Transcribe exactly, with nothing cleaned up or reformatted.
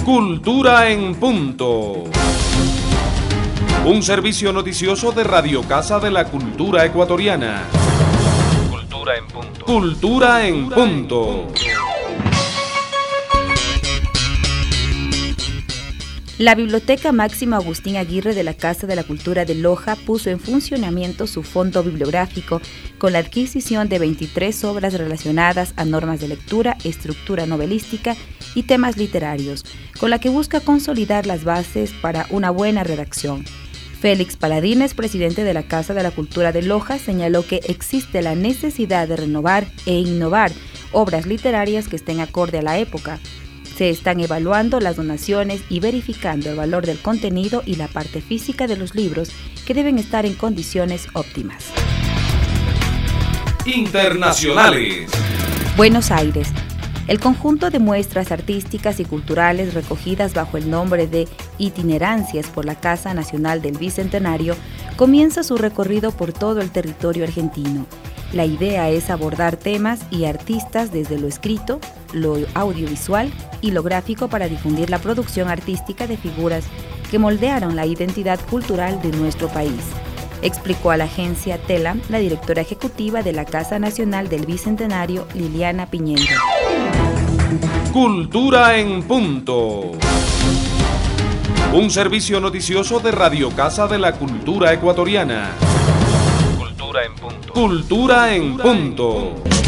Cultura en Punto. Un servicio noticioso de Radio Casa de la Cultura Ecuatoriana. Cultura en Punto. Cultura en Punto. La Biblioteca Máximo Agustín Aguirre de la Casa de la Cultura de Loja puso en funcionamiento su fondo bibliográfico con la adquisición de veintitrés obras relacionadas a normas de lectura, estructura novelística y temas literarios, con la que busca consolidar las bases para una buena redacción. Félix Paladines, presidente de la Casa de la Cultura de Loja, señaló que existe la necesidad de renovar e innovar obras literarias que estén acorde a la época. Se están evaluando las donaciones y verificando el valor del contenido y la parte física de los libros que deben estar en condiciones óptimas. Internacionales. Buenos Aires. El conjunto de muestras artísticas y culturales recogidas bajo el nombre de Itinerancias por la Casa Nacional del Bicentenario comienza su recorrido por todo el territorio argentino. La idea es abordar temas y artistas desde lo escrito, lo audiovisual y lo gráfico para difundir la producción artística de figuras que moldearon la identidad cultural de nuestro país, explicó a la agencia TELAM la directora ejecutiva de la Casa Nacional del Bicentenario, Liliana Piñero. Cultura en Punto. Un servicio noticioso de Radio Casa de la Cultura Ecuatoriana. Cultura en Punto. Cultura en Punto.